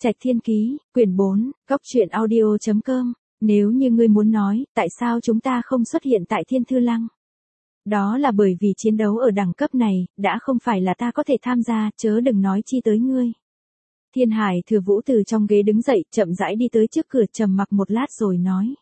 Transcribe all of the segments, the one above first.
Trạch Thiên Ký, quyển 4, góc truyện audio.com. Nếu như ngươi muốn nói, tại sao chúng ta không xuất hiện tại Thiên Thư Lăng? Đó là bởi vì chiến đấu ở đẳng cấp này, đã không phải là ta có thể tham gia, chớ đừng nói chi tới ngươi. Thiên Hải Thừa Vũ từ trong ghế đứng dậy, chậm rãi đi tới trước cửa, trầm mặc một lát rồi nói.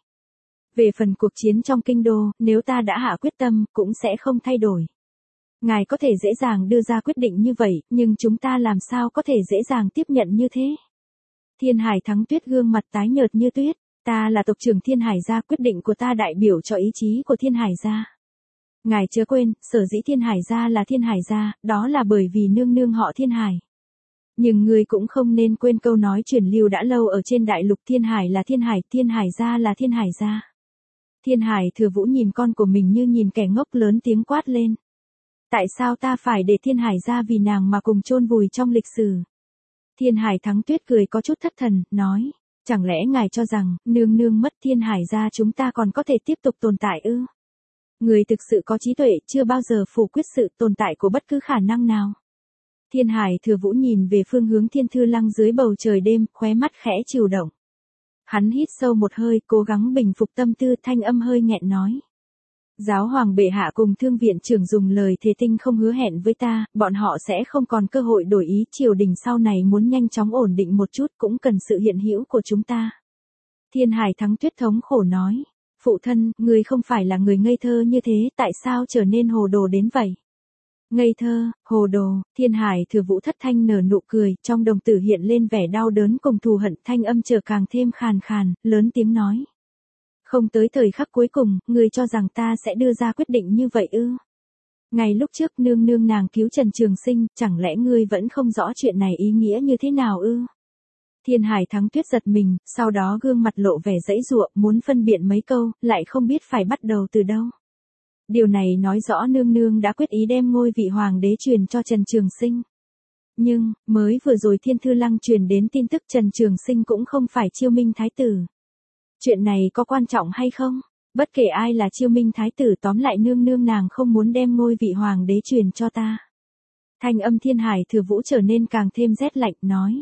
Về phần cuộc chiến trong kinh đô, nếu ta đã hạ quyết tâm, cũng sẽ không thay đổi. Ngài có thể dễ dàng đưa ra quyết định như vậy, nhưng chúng ta làm sao có thể dễ dàng tiếp nhận như thế? Thiên Hải Thắng Tuyết gương mặt tái nhợt như tuyết. Ta là tộc trưởng Thiên Hải gia, quyết định của ta đại biểu cho ý chí của Thiên Hải gia. Ngài chớ quên, sở dĩ Thiên Hải gia là Thiên Hải gia, đó là bởi vì nương nương họ Thiên Hải. Nhưng ngươi cũng không nên quên câu nói truyền lưu đã lâu ở trên đại lục, Thiên Hải là Thiên Hải, Thiên Hải gia là Thiên Hải gia. Thiên Hải Thừa Vũ nhìn con của mình như nhìn kẻ ngốc, lớn tiếng quát lên. Tại sao ta phải để Thiên Hải gia vì nàng mà cùng chôn vùi trong lịch sử? Thiên Hải Thắng Tuyết cười có chút thất thần, nói. Chẳng lẽ ngài cho rằng, nương nương mất Thiên Hải gia chúng ta còn có thể tiếp tục tồn tại ư? Người thực sự có trí tuệ, chưa bao giờ phủ quyết sự tồn tại của bất cứ khả năng nào. Thiên Hải Thừa Vũ nhìn về phương hướng Thiên Thư Lăng dưới bầu trời đêm, khóe mắt khẽ chịu động. Hắn hít sâu một hơi, cố gắng bình phục tâm tư, thanh âm hơi nghẹn nói. Giáo hoàng bệ hạ cùng thương viện trưởng dùng lời thề tinh không hứa hẹn với ta, bọn họ sẽ không còn cơ hội đổi ý, triều đình sau này muốn nhanh chóng ổn định một chút cũng cần sự hiện hữu của chúng ta. Thiên Hải Thắng Tuyết thống khổ nói, phụ thân, người không phải là người ngây thơ như thế, tại sao trở nên hồ đồ đến vậy? Ngây thơ, hồ đồ, Thiên Hải Thừa Vũ thất thanh nở nụ cười, trong đồng tử hiện lên vẻ đau đớn cùng thù hận, thanh âm trở càng thêm khàn khàn, lớn tiếng nói. Không tới thời khắc cuối cùng, ngươi cho rằng ta sẽ đưa ra quyết định như vậy ư? Ngày lúc trước nương nương nàng cứu Trần Trường Sinh, chẳng lẽ ngươi vẫn không rõ chuyện này ý nghĩa như thế nào ư? Thiên Hải Thắng Tuyết giật mình, sau đó gương mặt lộ vẻ giãy giụa, muốn phân biện mấy câu, lại không biết phải bắt đầu từ đâu. Điều này nói rõ nương nương đã quyết ý đem ngôi vị hoàng đế truyền cho Trần Trường Sinh. Nhưng, mới vừa rồi Thiên Thư Lăng truyền đến tin tức Trần Trường Sinh cũng không phải Chiêu Minh Thái Tử. Chuyện này có quan trọng hay không? Bất kể ai là Chiêu Minh Thái Tử, tóm lại nương nương nàng không muốn đem ngôi vị hoàng đế truyền cho ta. Thanh âm Thiên Hải Thừa Vũ trở nên càng thêm rét lạnh, nói.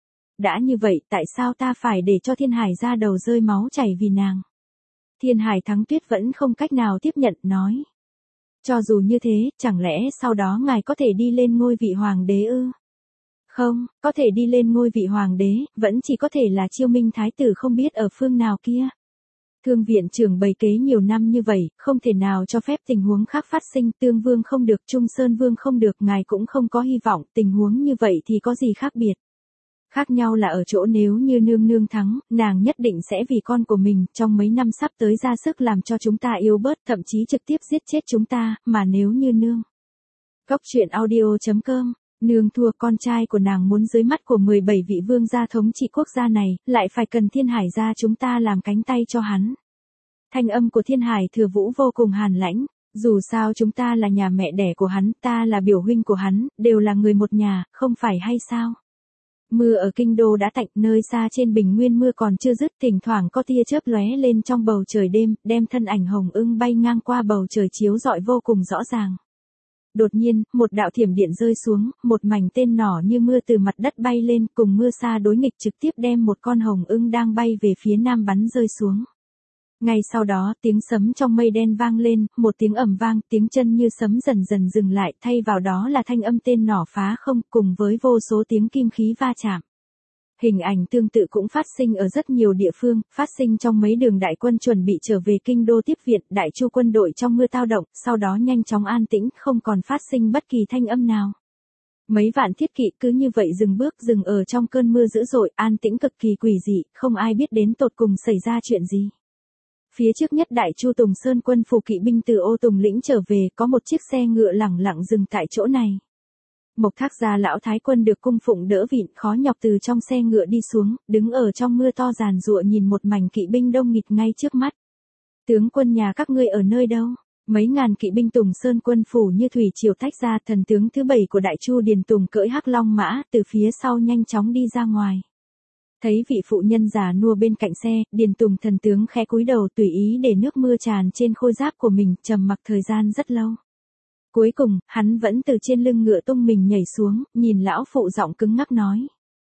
Đã như vậy, tại sao ta phải để cho Thiên Hải ra đầu rơi máu chảy vì nàng? Thiên Hải Thắng Tuyết vẫn không cách nào tiếp nhận, nói. Cho dù như thế, chẳng lẽ sau đó ngài có thể đi lên ngôi vị hoàng đế ư? Không, có thể đi lên ngôi vị hoàng đế, vẫn chỉ có thể là Chiêu Minh Thái Tử không biết ở phương nào kia. Thương viện trưởng bày kế nhiều năm như vậy, không thể nào cho phép tình huống khác phát sinh, Tương Vương không được, Trung Sơn Vương không được, ngài cũng không có hy vọng, tình huống như vậy thì có gì khác biệt. Khác nhau là ở chỗ nếu như nương nương thắng, nàng nhất định sẽ vì con của mình, trong mấy năm sắp tới ra sức làm cho chúng ta yếu bớt, thậm chí trực tiếp giết chết chúng ta, mà nếu như nương. Góc truyện audio.com. Nương thua, con trai của nàng muốn dưới mắt của 17 vị vương gia thống trị quốc gia này, lại phải cần Thiên Hải gia chúng ta làm cánh tay cho hắn. Thanh âm của Thiên Hải Thừa Vũ vô cùng hàn lãnh, dù sao chúng ta là nhà mẹ đẻ của hắn, ta là biểu huynh của hắn, đều là người một nhà, không phải hay sao? Mưa ở kinh đô đã tạnh, nơi xa trên bình nguyên mưa còn chưa dứt, thỉnh thoảng có tia chớp lóe lên trong bầu trời đêm, đem thân ảnh Hồng Ưng bay ngang qua bầu trời chiếu rọi vô cùng rõ ràng. Đột nhiên, một đạo thiểm điện rơi xuống, một mảnh tên nỏ như mưa từ mặt đất bay lên, cùng mưa xa đối nghịch trực tiếp đem một con hồng ưng đang bay về phía nam bắn rơi xuống. Ngay sau đó, tiếng sấm trong mây đen vang lên, một tiếng ầm vang, tiếng chân như sấm dần dần dừng lại, thay vào đó là thanh âm tên nỏ phá không, cùng với vô số tiếng kim khí va chạm. Hình ảnh tương tự cũng phát sinh ở rất nhiều địa phương, phát sinh trong mấy đường đại quân chuẩn bị trở về kinh đô tiếp viện, đại chu quân đội trong mưa tao động, sau đó nhanh chóng an tĩnh, không còn phát sinh bất kỳ thanh âm nào. Mấy vạn thiết kỵ cứ như vậy dừng bước, dừng ở trong cơn mưa dữ dội, an tĩnh cực kỳ quỷ dị, không ai biết đến tột cùng xảy ra chuyện gì. Phía trước nhất đại chu Tùng Sơn quân phù kỵ binh từ Ô Tùng lĩnh trở về, có một chiếc xe ngựa lẳng lặng dừng tại chỗ này. Mộc Thác gia lão thái quân được cung phụng đỡ vịn, khó nhọc từ trong xe ngựa đi xuống, đứng ở trong mưa to giàn giụa nhìn một mảnh kỵ binh đông nghịt ngay trước mắt. Tướng quân nhà các ngươi ở nơi đâu? Mấy ngàn kỵ binh Tùng Sơn quân phủ như thủy triều tách ra, thần tướng thứ 7 của đại chu Điền Tùng cưỡi hắc long mã, từ phía sau nhanh chóng đi ra ngoài. Thấy vị phụ nhân già nua bên cạnh xe, Điền Tùng thần tướng khẽ cúi đầu tùy ý để nước mưa tràn trên khôi giáp của mình, trầm mặc thời gian rất lâu. Cuối cùng, hắn vẫn từ trên lưng ngựa tung mình nhảy xuống, nhìn lão phụ giọng cứng ngắc nói.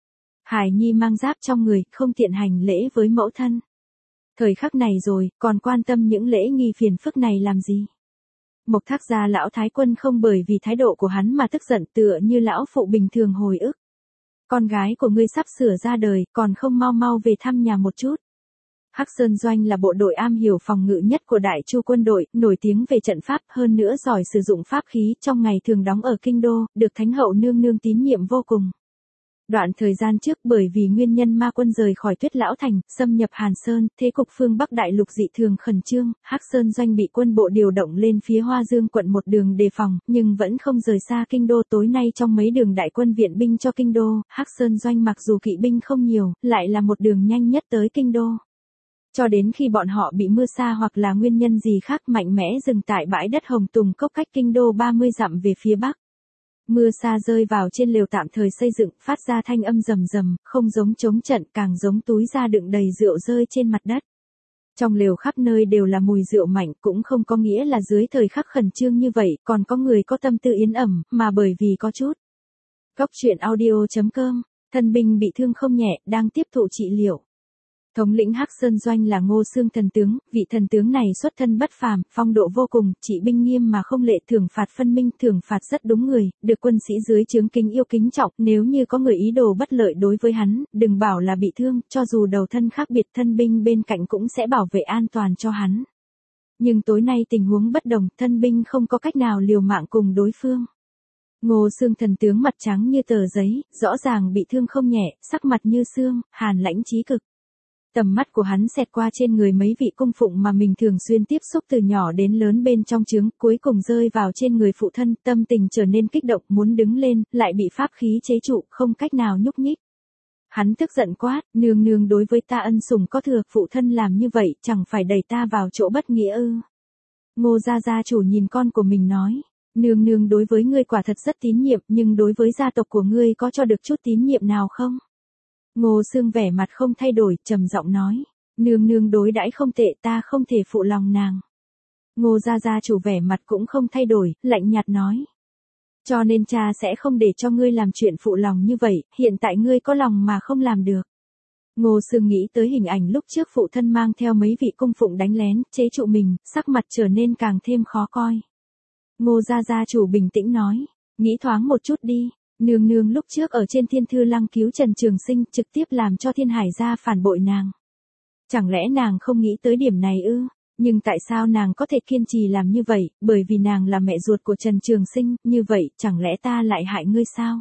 Hải nhi mang giáp trong người, không tiện hành lễ với mẫu thân. Thời khắc này rồi, còn quan tâm những lễ nghi phiền phức này làm gì? Mộc Thác gia lão thái quân không bởi vì thái độ của hắn mà tức giận, tựa như lão phụ bình thường hồi ức. Con gái của ngươi sắp sửa ra đời, còn không mau mau về thăm nhà một chút. Hắc Sơn Doanh là bộ đội am hiểu phòng ngự nhất của Đại Chu quân đội, nổi tiếng về trận pháp, hơn nữa giỏi sử dụng pháp khí, trong ngày thường đóng ở kinh đô, được Thánh hậu nương nương tín nhiệm vô cùng. Đoạn thời gian trước bởi vì nguyên nhân ma quân rời khỏi Tuyết Lão Thành, xâm nhập Hàn Sơn, thế cục phương Bắc Đại Lục dị thường khẩn trương, Hắc Sơn Doanh bị quân bộ điều động lên phía Hoa Dương quận một đường đề phòng, nhưng vẫn không rời xa kinh đô. Tối nay trong mấy đường đại quân viện binh cho kinh đô, Hắc Sơn Doanh mặc dù kỵ binh không nhiều, lại là một đường nhanh nhất tới kinh đô. Cho đến khi bọn họ bị mưa sa hoặc là nguyên nhân gì khác mạnh mẽ dừng tại bãi đất Hồng Tùng Cốc cách kinh đô 30 dặm về phía bắc. Mưa sa rơi vào trên lều tạm thời xây dựng, phát ra thanh âm rầm rầm, không giống trống trận, càng giống túi da đựng đầy rượu rơi trên mặt đất. Trong lều khắp nơi đều là mùi rượu mạnh, cũng không có nghĩa là dưới thời khắc khẩn trương như vậy, còn có người có tâm tư yến ẩm, mà bởi vì có chút. Góc truyện audio.com, thân binh bị thương không nhẹ, đang tiếp thụ trị liệu. Thống lĩnh Hắc Sơn Doanh là Ngô Xương thần tướng, vị thần tướng này xuất thân bất phàm, phong độ vô cùng, trị binh nghiêm mà không lệ, thưởng phạt phân minh, thưởng phạt rất đúng người, được quân sĩ dưới trướng kính yêu kính trọng, nếu như có người ý đồ bất lợi đối với hắn, đừng bảo là bị thương, cho dù đầu thân khác biệt, thân binh bên cạnh cũng sẽ bảo vệ an toàn cho hắn. Nhưng tối nay tình huống bất đồng, thân binh không có cách nào liều mạng cùng đối phương. Ngô Xương thần tướng mặt trắng như tờ giấy, rõ ràng bị thương không nhẹ, sắc mặt như xương, hàn lãnh chí cực. Tầm mắt của hắn xẹt qua trên người mấy vị cung phụng mà mình thường xuyên tiếp xúc từ nhỏ đến lớn bên trong trướng, cuối cùng rơi vào trên người phụ thân, tâm tình trở nên kích động, muốn đứng lên, lại bị pháp khí chế trụ, không cách nào nhúc nhích. Hắn tức giận quát, nương nương đối với ta ân sủng có thừa, phụ thân làm như vậy, chẳng phải đẩy ta vào chỗ bất nghĩa ư? Ngô gia chủ nhìn con của mình nói, nương nương đối với ngươi quả thật rất tín nhiệm, nhưng đối với gia tộc của ngươi có cho được chút tín nhiệm nào không? Ngô Xương vẻ mặt không thay đổi, trầm giọng nói, nương nương đối đãi không tệ, ta không thể phụ lòng nàng. Ngô gia chủ vẻ mặt cũng không thay đổi, lạnh nhạt nói, cho nên cha sẽ không để cho ngươi làm chuyện phụ lòng như vậy, hiện tại ngươi có lòng mà không làm được. Ngô Xương nghĩ tới hình ảnh lúc trước phụ thân mang theo mấy vị cung phụng đánh lén, chế trụ mình, sắc mặt trở nên càng thêm khó coi. Ngô gia chủ bình tĩnh nói, nghĩ thoáng một chút đi. Nương nương lúc trước ở trên Thiên Thư Lăng cứu Trần Trường Sinh, trực tiếp làm cho Thiên Hải gia phản bội nàng. Chẳng lẽ nàng không nghĩ tới điểm này ư? Nhưng tại sao nàng có thể kiên trì làm như vậy, bởi vì nàng là mẹ ruột của Trần Trường Sinh, như vậy chẳng lẽ ta lại hại ngươi sao?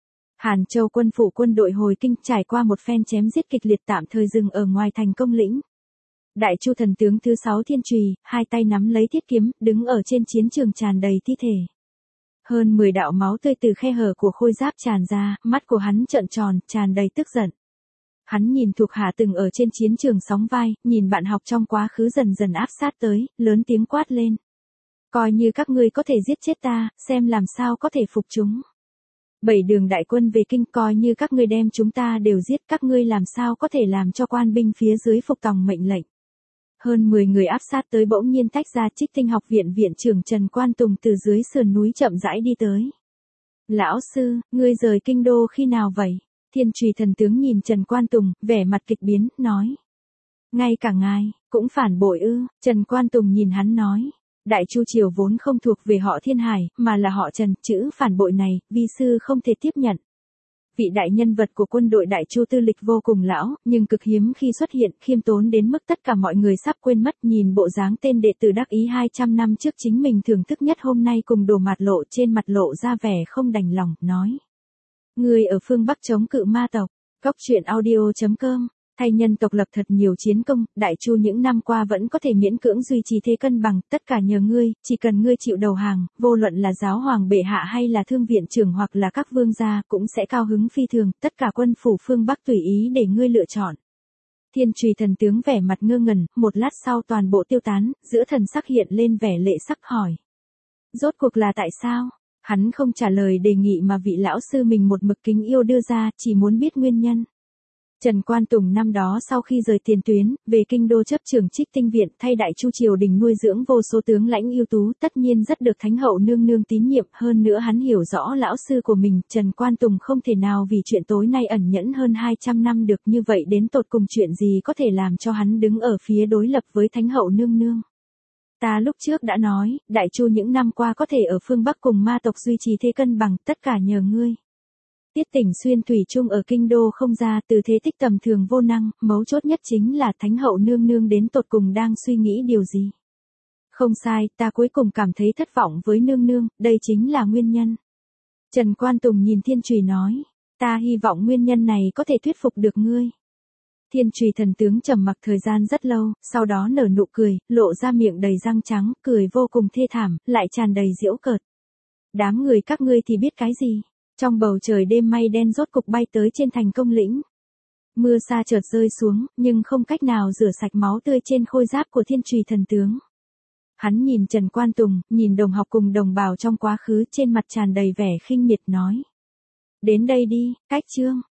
Hàn Châu quân phủ quân đội hồi kinh trải qua một phen chém giết kịch liệt tạm thời dừng ở ngoài thành Công Lĩnh. Đại Chu thần tướng thứ 6 Thiên Trùy, hai tay nắm lấy thiết kiếm, đứng ở trên chiến trường tràn đầy thi thể. Hơn 10 đạo máu tươi từ khe hở của khôi giáp tràn ra, mắt của hắn trợn tròn, tràn đầy tức giận. Hắn nhìn thuộc hạ từng ở trên chiến trường sóng vai, nhìn bạn học trong quá khứ dần dần áp sát tới, lớn tiếng quát lên. Coi như các ngươi có thể giết chết ta, xem làm sao có thể phục chúng. 7 đường đại quân về kinh, coi như các ngươi đem chúng ta đều giết, các ngươi làm sao có thể làm cho quan binh phía dưới phục tòng mệnh lệnh. Hơn 10 người áp sát tới bỗng nhiên tách ra. Trích Tinh học viện viện trưởng Trần Quan Tùng từ dưới sườn núi chậm rãi đi tới. Lão sư, ngươi rời kinh đô khi nào vậy? Thiên Trùy thần tướng nhìn Trần Quan Tùng, vẻ mặt kịch biến, nói. Ngay cả ngài, cũng phản bội ư? Trần Quan Tùng nhìn hắn nói. Đại Chu triều vốn không thuộc về họ Thiên Hải, mà là họ Trần, chữ phản bội này, vi sư không thể tiếp nhận. Vị đại nhân vật của quân đội Đại Chu tư lịch vô cùng lão, nhưng cực hiếm khi xuất hiện, khiêm tốn đến mức tất cả mọi người sắp quên mất. Nhìn bộ dáng tên đệ tử đắc ý 200 năm trước chính mình thưởng thức nhất hôm nay cùng đồ mặt lộ, trên mặt lộ ra vẻ không đành lòng, nói. Người ở phương Bắc chống cự ma tộc, góc truyện audio.com. Thay nhân tộc lập thật nhiều chiến công, Đại Chu những năm qua vẫn có thể miễn cưỡng duy trì thế cân bằng, tất cả nhờ ngươi, chỉ cần ngươi chịu đầu hàng, vô luận là giáo hoàng bệ hạ hay là thương viện trưởng hoặc là các vương gia cũng sẽ cao hứng phi thường, tất cả quân phủ phương Bắc tùy ý để ngươi lựa chọn. Thiên Trùy thần tướng vẻ mặt ngơ ngẩn, một lát sau toàn bộ tiêu tán, giữa thần sắc hiện lên vẻ lệ sắc hỏi. Rốt cuộc là tại sao? Hắn không trả lời đề nghị mà vị lão sư mình một mực kính yêu đưa ra, chỉ muốn biết nguyên nhân. Trần Quan Tùng năm đó sau khi rời tiền tuyến, về kinh đô chấp trưởng Trích Tinh Viện thay Đại Chu triều đình nuôi dưỡng vô số tướng lãnh ưu tú, tất nhiên rất được Thánh hậu nương nương tín nhiệm, hơn nữa hắn hiểu rõ lão sư của mình, Trần Quan Tùng không thể nào vì chuyện tối nay ẩn nhẫn hơn 200 năm được, như vậy đến tột cùng chuyện gì có thể làm cho hắn đứng ở phía đối lập với Thánh hậu nương nương. Ta lúc trước đã nói, Đại Chu những năm qua có thể ở phương Bắc cùng ma tộc duy trì thế cân bằng, tất cả nhờ ngươi. Tiết Tỉnh Xuyên thủy chung ở kinh đô không ra, từ thế tích tầm thường vô năng, mấu chốt nhất chính là Thánh hậu nương nương đến tột cùng đang suy nghĩ điều gì. Không sai, ta cuối cùng cảm thấy thất vọng với nương nương, đây chính là nguyên nhân. Trần Quan Tùng nhìn Thiên Chùy nói, ta hy vọng nguyên nhân này có thể thuyết phục được ngươi. Thiên Chùy thần tướng trầm mặc thời gian rất lâu, sau đó nở nụ cười, lộ ra miệng đầy răng trắng, cười vô cùng thê thảm, lại tràn đầy giễu cợt. Đám người các ngươi thì biết cái gì? Trong bầu trời đêm mây đen rốt cục bay tới trên thành Công lĩnh. Mưa sa chợt rơi xuống, nhưng không cách nào rửa sạch máu tươi trên khôi giáp của Thiên Chùy thần tướng. Hắn nhìn Trần Quan Tùng, nhìn đồng học cùng đồng bào trong quá khứ, trên mặt tràn đầy vẻ khinh miệt nói. Đến đây đi, Cách Chương.